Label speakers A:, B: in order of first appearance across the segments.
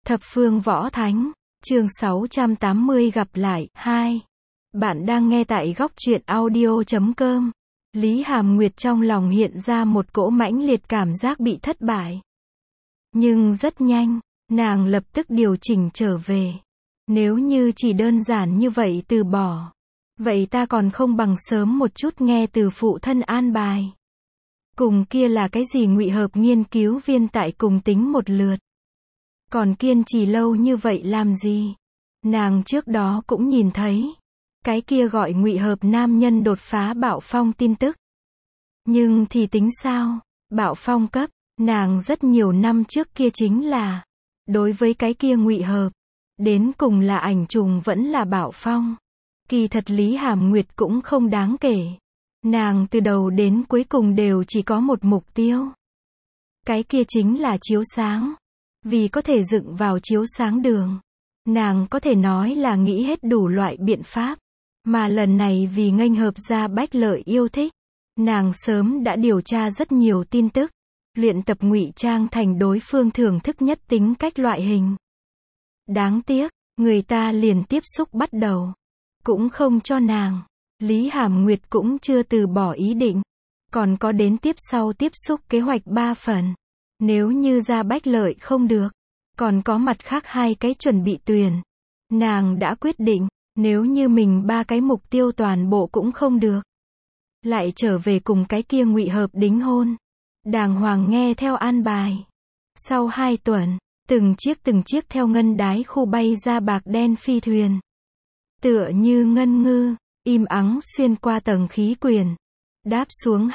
A: Thập phương võ thánh, chương 680 gặp lại, 2. Bạn đang nghe tại góc truyện audio.com. Lý Hàm Nguyệt trong lòng hiện ra một cỗ mãnh liệt cảm giác bị thất bại. Nhưng rất nhanh, nàng lập tức điều chỉnh trở về. Nếu như chỉ đơn giản như vậy từ bỏ, vậy ta còn không bằng sớm một chút nghe từ phụ thân an bài. Cùng kia là cái gì ngụy hợp nghiên cứu viên tại cùng tính một lượt. Còn kiên trì lâu như vậy làm gì? Nàng trước đó cũng nhìn thấy cái kia gọi ngụy hợp nam nhân đột phá bạo phong tin tức. Nhưng thì tính sao? Bạo phong cấp, nàng rất nhiều năm trước kia chính là đối với cái kia ngụy hợp, đến cùng là ảnh trùng vẫn là bạo phong. Kỳ thật Lý Hàm Nguyệt cũng không đáng kể. Nàng từ đầu đến cuối cùng đều chỉ có một mục tiêu. Cái kia chính là chiếu sáng. Vì có thể dựng vào chiếu sáng đường, nàng có thể nói là nghĩ hết đủ loại biện pháp. Mà lần này vì nghênh hợp ra Bách Lợi yêu thích, nàng sớm đã điều tra rất nhiều tin tức, luyện tập ngụy trang thành đối phương thưởng thức nhất tính cách loại hình. Đáng tiếc, người ta liền tiếp xúc bắt đầu, cũng không cho nàng. Lý Hàm Nguyệt cũng chưa từ bỏ ý định, còn có đến tiếp sau tiếp xúc kế hoạch 3 phần. Nếu như ra Bách Lợi không được, còn có mặt khác 2 cái chuẩn bị tuyển. Nàng đã quyết định, nếu như mình 3 cái mục tiêu toàn bộ cũng không được, lại trở về cùng cái kia ngụy hợp đính hôn. Đàng hoàng nghe theo an bài. Sau 2 tuần, từng chiếc theo ngân đái khu bay ra bạc đen phi thuyền. Tựa như ngân ngư, im ắng xuyên qua tầng khí quyển, đáp xuống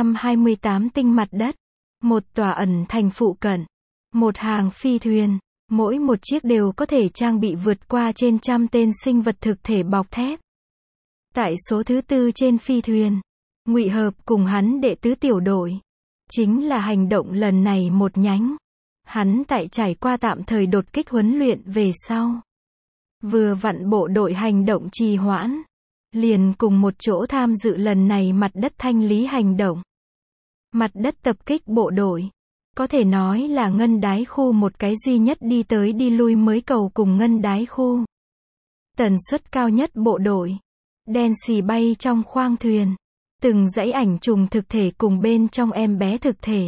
A: 228 tinh mặt đất. Một tòa ẩn thành phụ cận, một hàng phi thuyền, mỗi một chiếc đều có thể trang bị vượt qua trên 100 tên sinh vật thực thể bọc thép. Tại số thứ 4 trên phi thuyền, ngụy hợp cùng hắn đệ tứ tiểu đội, chính là hành động lần này một nhánh. Hắn tại trải qua tạm thời đột kích huấn luyện về sau, vừa vặn bộ đội hành động trì hoãn, liền cùng một chỗ tham dự lần này mặt đất thanh lý hành động. Mặt đất tập kích bộ đội, có thể nói là ngân đái khu một cái duy nhất đi tới đi lui mới cầu cùng ngân đái khu. Tần suất cao nhất bộ đội, đen xì bay trong khoang thuyền, từng dãy ảnh trùng thực thể cùng bên trong em bé thực thể.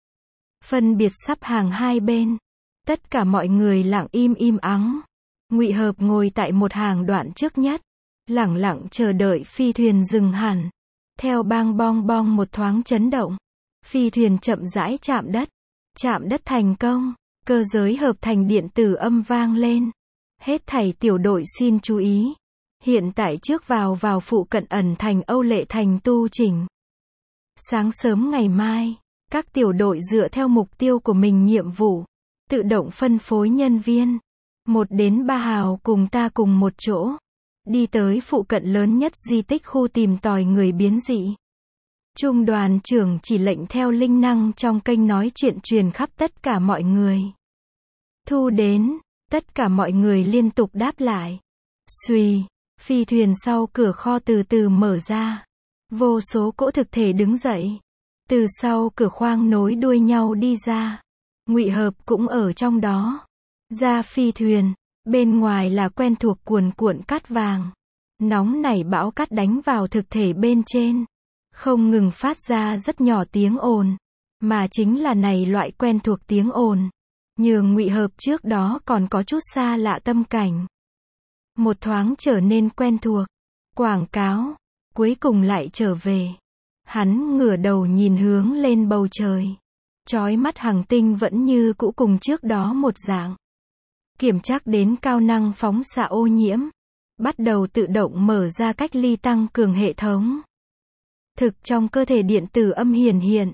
A: Phân biệt sắp hàng hai bên, tất cả mọi người lặng im ắng. Ngụy hợp ngồi tại một hàng đoạn trước nhất, lẳng lặng chờ đợi phi thuyền dừng hẳn. Theo bang bong bong một thoáng chấn động, phi thuyền chậm rãi chạm đất thành công, cơ giới hợp thành điện tử âm vang lên. Hết thảy tiểu đội xin chú ý. Hiện tại trước vào phụ cận ẩn thành Âu Lệ thành tu chỉnh. Sáng sớm ngày mai, các tiểu đội dựa theo mục tiêu của mình nhiệm vụ, tự động phân phối nhân viên. 1 đến 3 hào cùng ta cùng một chỗ, đi tới phụ cận lớn nhất di tích khu tìm tòi người biến dị. Trung đoàn trưởng chỉ lệnh theo linh năng trong kênh nói chuyện truyền khắp tất cả mọi người. Thu đến, tất cả mọi người liên tục đáp lại. Xuy, phi thuyền sau cửa kho từ từ mở ra. Vô số cỗ thực thể đứng dậy. Từ sau cửa khoang nối đuôi nhau đi ra. Ngụy hợp cũng ở trong đó. Ra phi thuyền, bên ngoài là quen thuộc cuồn cuộn cát vàng. Nóng nảy bão cát đánh vào thực thể bên trên. Không ngừng phát ra rất nhỏ tiếng ồn, mà chính là này loại quen thuộc tiếng ồn, nhường ngụy hợp trước đó còn có chút xa lạ tâm cảnh. Một thoáng trở nên quen thuộc, quảng cáo, cuối cùng lại trở về. Hắn ngửa đầu nhìn hướng lên bầu trời. Chói mắt hành tinh vẫn như cũ cùng trước đó một dạng. Kiểm tra đến cao năng phóng xạ ô nhiễm. Bắt đầu tự động mở ra cách ly tăng cường hệ thống. Thực trong cơ thể điện tử âm hiển hiện.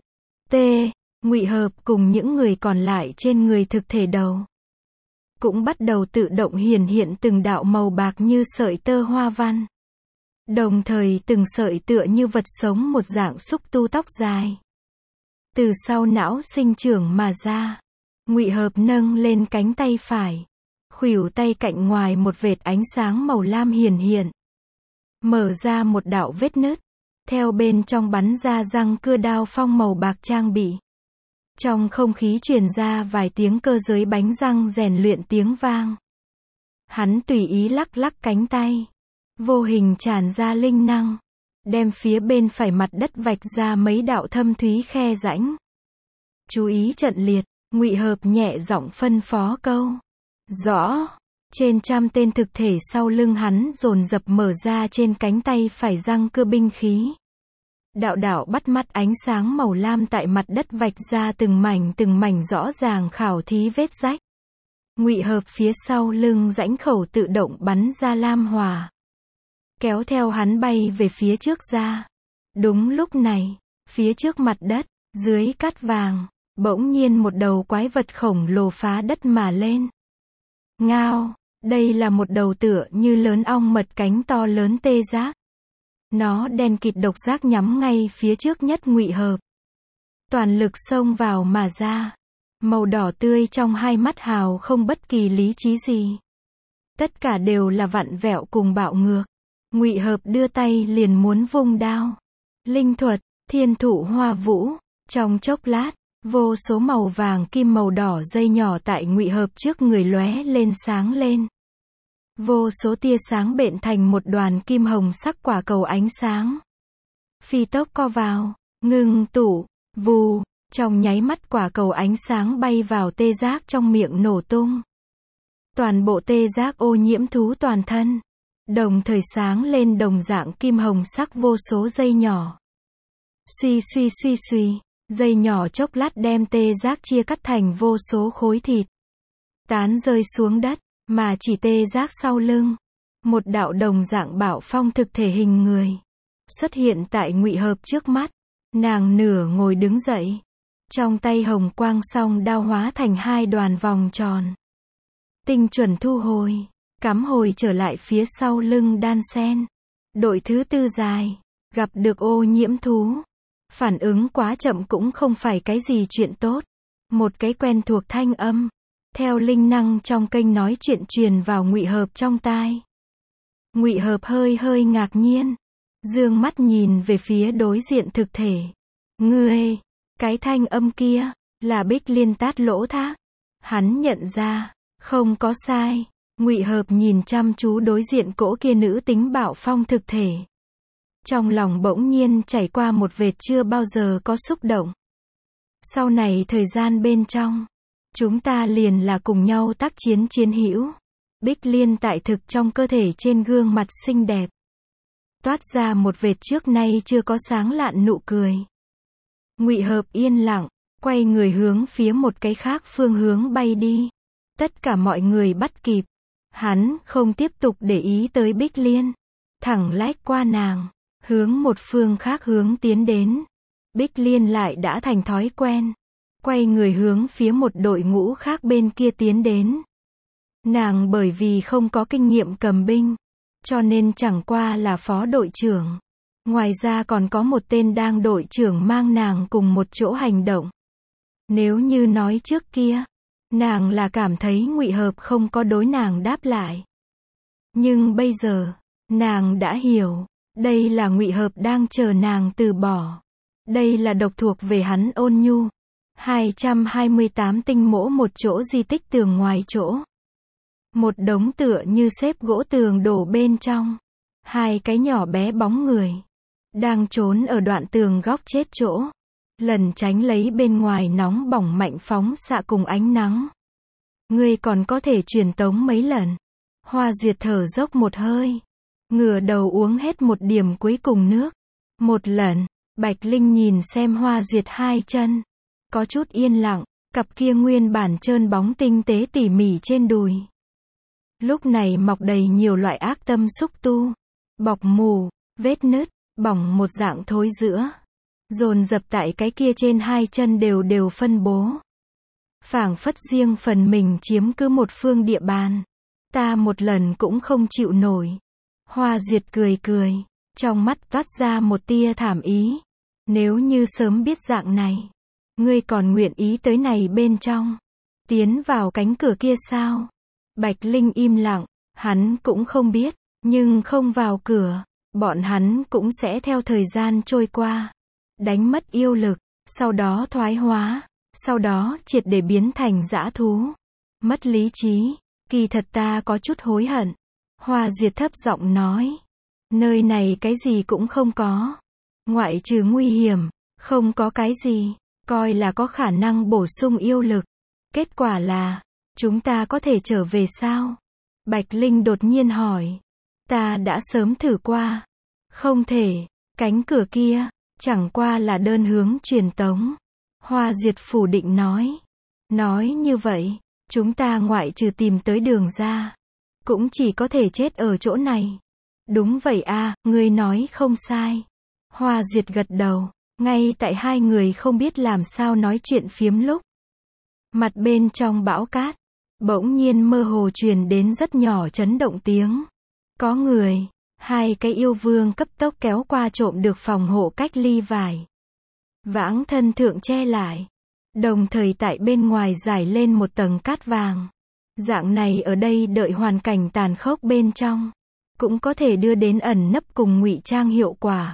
A: Ngụy hợp cùng những người còn lại trên người thực thể đầu cũng bắt đầu tự động hiển hiện từng đạo màu bạc như sợi tơ hoa văn. Đồng thời từng sợi tựa như vật sống một dạng xúc tu tóc dài. Từ sau não sinh trưởng mà ra. Ngụy hợp nâng lên cánh tay phải. Khuỷu tay cạnh ngoài một vệt ánh sáng màu lam hiển hiện. Mở ra một đạo vết nứt. Theo bên trong bắn ra răng cưa đao phong màu bạc trang bị. Trong không khí truyền ra vài tiếng cơ giới bánh răng rèn luyện tiếng vang. Hắn tùy ý lắc lắc cánh tay. Vô hình tràn ra linh năng. Đem phía bên phải mặt đất vạch ra mấy đạo thâm thúy khe rãnh. Chú ý trận liệt, Ngụy Hợp nhẹ giọng phân phó câu. Rõ. Trên trăm tên thực thể sau lưng hắn dồn dập mở ra trên cánh tay phải răng cưa binh khí. Đạo đạo bắt mắt ánh sáng màu lam tại mặt đất vạch ra từng mảnh rõ ràng khảo thí vết rách. Ngụy Hợp phía sau lưng rãnh khẩu tự động bắn ra lam hỏa. Kéo theo hắn bay về phía trước ra. Đúng lúc này, phía trước mặt đất, dưới cát vàng, bỗng nhiên một đầu quái vật khổng lồ phá đất mà lên. Ngao, đây là một đầu tựa như lớn ong mật cánh to lớn tê giác. Nó đen kịt độc giác nhắm ngay phía trước nhất Ngụy Hợp. Toàn lực xông vào mà ra. Màu đỏ tươi trong hai mắt hào không bất kỳ lý trí gì. Tất cả đều là vặn vẹo cùng bạo ngược. Ngụy Hợp đưa tay liền muốn vung đao. Linh thuật, thiên thụ hoa vũ. Trong chốc lát, vô số màu vàng kim màu đỏ dây nhỏ tại Ngụy Hợp trước người lóe lên sáng lên. Vô số tia sáng bện thành một đoàn kim hồng sắc quả cầu ánh sáng. Phi tốc co vào, ngưng tụ, vù, trong nháy mắt quả cầu ánh sáng bay vào tê giác trong miệng nổ tung. Toàn bộ tê giác ô nhiễm thú toàn thân, đồng thời sáng lên đồng dạng kim hồng sắc vô số dây nhỏ. Suy suy suy suy, dây nhỏ chốc lát đem tê giác chia cắt thành vô số khối thịt. Tán rơi xuống đất. Mà chỉ tê giác sau lưng, một đạo đồng dạng bạo phong thực thể hình người xuất hiện tại Ngụy Hợp trước mắt. Nàng nửa ngồi đứng dậy, trong tay hồng quang song đao hóa thành hai đoàn vòng tròn. Tinh chuẩn thu hồi, cắm hồi trở lại phía sau lưng đan sen. Đội thứ tư dài, gặp được ô nhiễm thú. Phản ứng quá chậm cũng không phải cái gì chuyện tốt. Một cái quen thuộc thanh âm theo linh năng trong kênh nói chuyện truyền vào Ngụy Hợp trong tai. Ngụy Hợp hơi ngạc nhiên, dương mắt nhìn về phía đối diện thực thể. Ngươi, cái thanh âm kia, là Bích Liên Tát Lỗ Thác. Hắn nhận ra, không có sai. Ngụy Hợp nhìn chăm chú đối diện cỗ kia nữ tính bạo phong thực thể. Trong lòng bỗng nhiên chảy qua một vệt chưa bao giờ có xúc động. Sau này thời gian bên trong, chúng ta liền là cùng nhau tác chiến chiến hữu. Bích Liên tại thực trong cơ thể trên gương mặt xinh đẹp. Toát ra một vệt trước nay chưa có sáng lạn nụ cười. Ngụy Hợp yên lặng, quay người hướng phía một cái khác phương hướng bay đi. Tất cả mọi người bắt kịp. Hắn không tiếp tục để ý tới Bích Liên. Thẳng lách qua nàng, hướng một phương khác hướng tiến đến. Bích Liên lại đã thành thói quen. Quay người hướng phía một đội ngũ khác bên kia tiến đến. Nàng bởi vì không có kinh nghiệm cầm binh, cho nên chẳng qua là phó đội trưởng. Ngoài ra còn có một tên đang đội trưởng mang nàng cùng một chỗ hành động. Nếu như nói trước kia, nàng là cảm thấy Ngụy Hợp không có đối nàng đáp lại. Nhưng bây giờ, nàng đã hiểu, đây là Ngụy Hợp đang chờ nàng từ bỏ. Đây là độc thuộc về hắn ôn nhu. 228 tinh mỗ một chỗ di tích tường ngoài chỗ. Một đống tựa như xếp gỗ tường đổ bên trong. Hai cái nhỏ bé bóng người đang trốn ở đoạn tường góc chết chỗ. Lần tránh lấy bên ngoài nóng bỏng mạnh phóng xạ cùng ánh nắng. Ngươi còn có thể truyền tống mấy lần. Hoa Duyệt thở dốc một hơi. Ngửa đầu uống hết một điểm cuối cùng nước. Một lần, Bạch Linh nhìn xem Hoa Duyệt hai chân. Có chút yên lặng, cặp kia nguyên bản trơn bóng tinh tế tỉ mỉ trên đùi. Lúc này mọc đầy nhiều loại ác tâm xúc tu. Bọc mù, vết nứt, bỏng một dạng thối giữa. Dồn dập tại cái kia trên hai chân đều phân bố. Phảng phất riêng phần mình chiếm cứ một phương địa bàn. Ta một lần cũng không chịu nổi. Hoa Duyệt cười, trong mắt toát ra một tia thảm ý. Nếu như sớm biết dạng này, ngươi còn nguyện ý tới này bên trong, tiến vào cánh cửa kia sao? Bạch Linh im lặng, hắn cũng không biết, nhưng không vào cửa, bọn hắn cũng sẽ theo thời gian trôi qua, đánh mất yêu lực, sau đó thoái hóa, sau đó triệt để biến thành dã thú. Mất lý trí, kỳ thật ta có chút hối hận. Hoa Duyệt thấp giọng nói. Nơi này cái gì cũng không có. Ngoại trừ nguy hiểm, không có cái gì, coi là có khả năng bổ sung yêu lực. Kết quả là, chúng ta có thể trở về sao? Bạch Linh đột nhiên hỏi. Ta đã sớm thử qua. Không thể, cánh cửa kia, chẳng qua là đơn hướng truyền tống. Hoa Duyệt phủ định nói. Nói như vậy, chúng ta ngoại trừ tìm tới đường ra, cũng chỉ có thể chết ở chỗ này. Đúng vậy a, ngươi nói không sai. Hoa Duyệt gật đầu, ngay tại hai người không biết làm sao nói chuyện phiếm lúc. Mặt bên trong bão cát, bỗng nhiên mơ hồ truyền đến rất nhỏ chấn động tiếng. Có người, hai cái yêu vương cấp tốc kéo qua trộm được phòng hộ cách ly vải. Vãng thân thượng che lại. Đồng thời tại bên ngoài rải lên một tầng cát vàng. Dạng này ở đây đợi hoàn cảnh tàn khốc bên trong, cũng có thể đưa đến ẩn nấp cùng ngụy trang hiệu quả.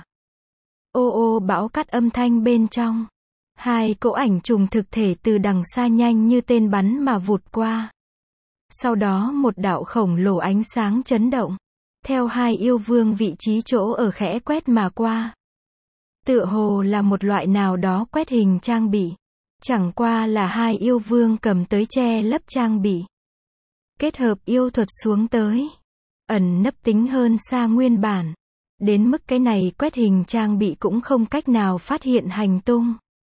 A: Ô ô bão cát âm thanh bên trong. Hai cỗ ảnh trùng thực thể từ đằng xa nhanh như tên bắn mà vụt qua. Sau đó một đạo khổng lồ ánh sáng chấn động. Theo hai yêu vương vị trí chỗ ở khẽ quét mà qua. Tựa hồ là một loại nào đó quét hình trang bị. Chẳng qua là hai yêu vương cầm tới che lấp trang bị. Kết hợp yêu thuật xuống tới. Ẩn nấp tính hơn xa nguyên bản. Đến mức cái này quét hình trang bị cũng không cách nào phát hiện hành tung.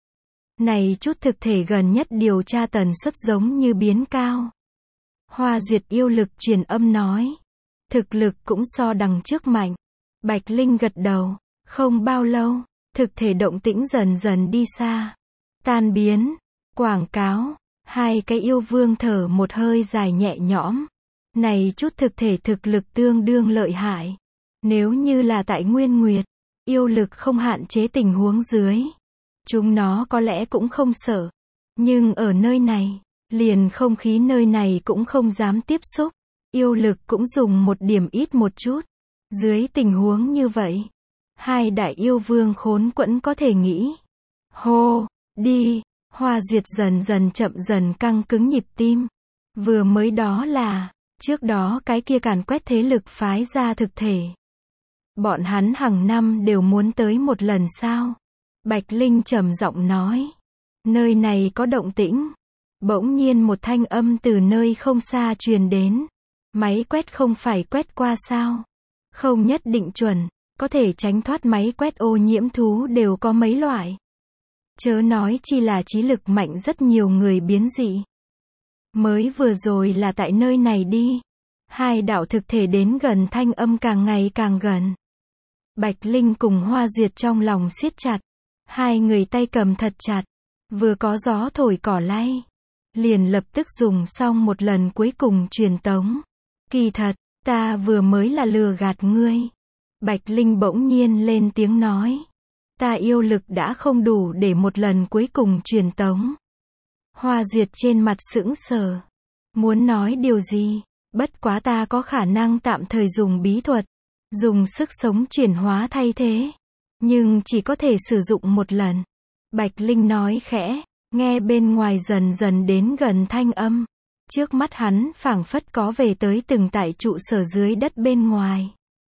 A: Này chút thực thể gần nhất điều tra tần suất giống như biến cao. Hoa Duyệt yêu lực truyền âm nói. Thực lực cũng so đằng trước mạnh. Bạch Linh gật đầu. Không bao lâu, thực thể động tĩnh dần dần đi xa. Tan biến. Quảng cáo. Hai cái yêu vương thở một hơi dài nhẹ nhõm. Này chút thực thể thực lực tương đương lợi hại. Nếu như là tại Nguyên Nguyệt, yêu lực không hạn chế tình huống dưới, chúng nó có lẽ cũng không sợ. Nhưng ở nơi này, liền không khí nơi này cũng không dám tiếp xúc. Yêu lực cũng dùng một điểm ít một chút. Dưới tình huống như vậy, hai đại yêu vương khốn quẫn có thể nghĩ. Hô, đi, Hoa Duyệt dần dần chậm dần căng cứng nhịp tim. Vừa mới đó là, trước đó cái kia càn quét thế lực phái ra thực thể. Bọn hắn hàng năm đều muốn tới một lần sao? Bạch Linh trầm giọng nói. Nơi này có động tĩnh. Bỗng nhiên một thanh âm từ nơi không xa truyền đến. Máy quét không phải quét qua sao? Không nhất định chuẩn, có thể tránh thoát máy quét ô nhiễm thú đều có mấy loại. Chớ nói chi là trí lực mạnh rất nhiều người biến dị. Mới vừa rồi là tại nơi này đi. Hai đạo thực thể đến gần thanh âm càng ngày càng gần. Bạch Linh cùng Hoa Duyệt trong lòng siết chặt. Hai người tay cầm thật chặt. Vừa có gió thổi cỏ lay. Liền lập tức dùng xong một lần cuối cùng truyền tống. Kỳ thật, ta vừa mới là lừa gạt ngươi. Bạch Linh bỗng nhiên lên tiếng nói. Ta yêu lực đã không đủ để một lần cuối cùng truyền tống. Hoa Duyệt trên mặt sững sờ. Muốn nói điều gì? Bất quá ta có khả năng tạm thời dùng bí thuật. Dùng sức sống chuyển hóa thay thế. Nhưng chỉ có thể sử dụng một lần. Bạch Linh nói khẽ. Nghe bên ngoài dần dần đến gần thanh âm. Trước mắt hắn phảng phất có về tới từng tại trụ sở dưới đất bên ngoài.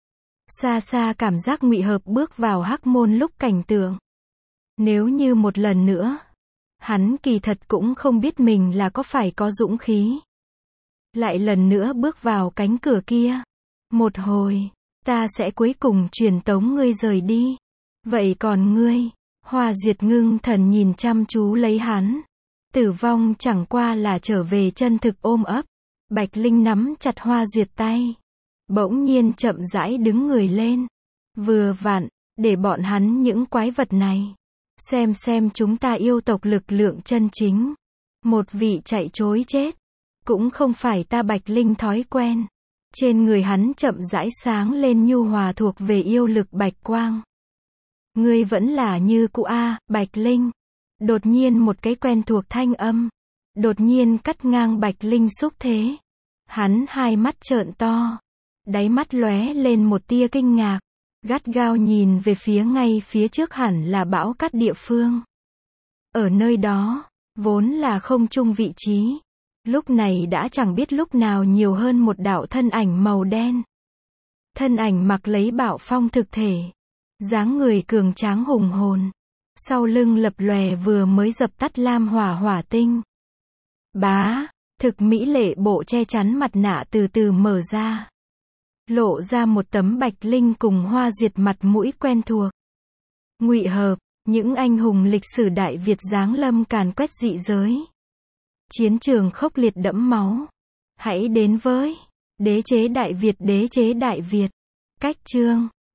A: Xa xa cảm giác ngụy hợp bước vào hắc môn lúc cảnh tượng. Nếu như một lần nữa, hắn kỳ thật cũng không biết mình là có phải có dũng khí. Lại lần nữa bước vào cánh cửa kia. Một hồi, ta sẽ cuối cùng truyền tống ngươi rời đi. Vậy còn ngươi? Hoa Duyệt ngưng thần nhìn chăm chú lấy hắn. Tử vong chẳng qua là trở về chân thực ôm ấp. Bạch Linh nắm chặt Hoa Duyệt tay. Bỗng nhiên chậm rãi đứng người lên. Vừa vặn, để bọn hắn những quái vật này. Xem chúng ta yêu tộc lực lượng chân chính. Một vị chạy trối chết. Cũng không phải ta Bạch Linh thói quen. Trên người hắn chậm rãi sáng lên nhu hòa thuộc về yêu lực bạch quang. Ngươi vẫn là như cũ a, Bạch Linh. Đột nhiên một cái quen thuộc thanh âm. Đột nhiên cắt ngang Bạch Linh xúc thế. Hắn hai mắt trợn to. Đáy mắt lóe lên một tia kinh ngạc. Gắt gao nhìn về phía ngay phía trước hẳn là bão cát địa phương. Ở nơi đó, vốn là không chung vị trí, lúc này đã chẳng biết lúc nào nhiều hơn một đạo thân ảnh màu đen. Thân ảnh mặc lấy bạo phong thực thể, dáng người cường tráng hùng hồn, sau lưng lập lòe vừa mới dập tắt lam hỏa hỏa tinh. Bá, thực mỹ lệ bộ che chắn mặt nạ từ từ mở ra, lộ ra một tấm bạch linh cùng Hoa Duyệt mặt mũi quen thuộc. Ngụy Hợp, những anh hùng lịch sử Đại Việt giáng lâm càn quét dị giới. Chiến trường khốc liệt đẫm máu. Hãy đến với Đế chế Đại Việt, Đế chế Đại Việt. Cách chương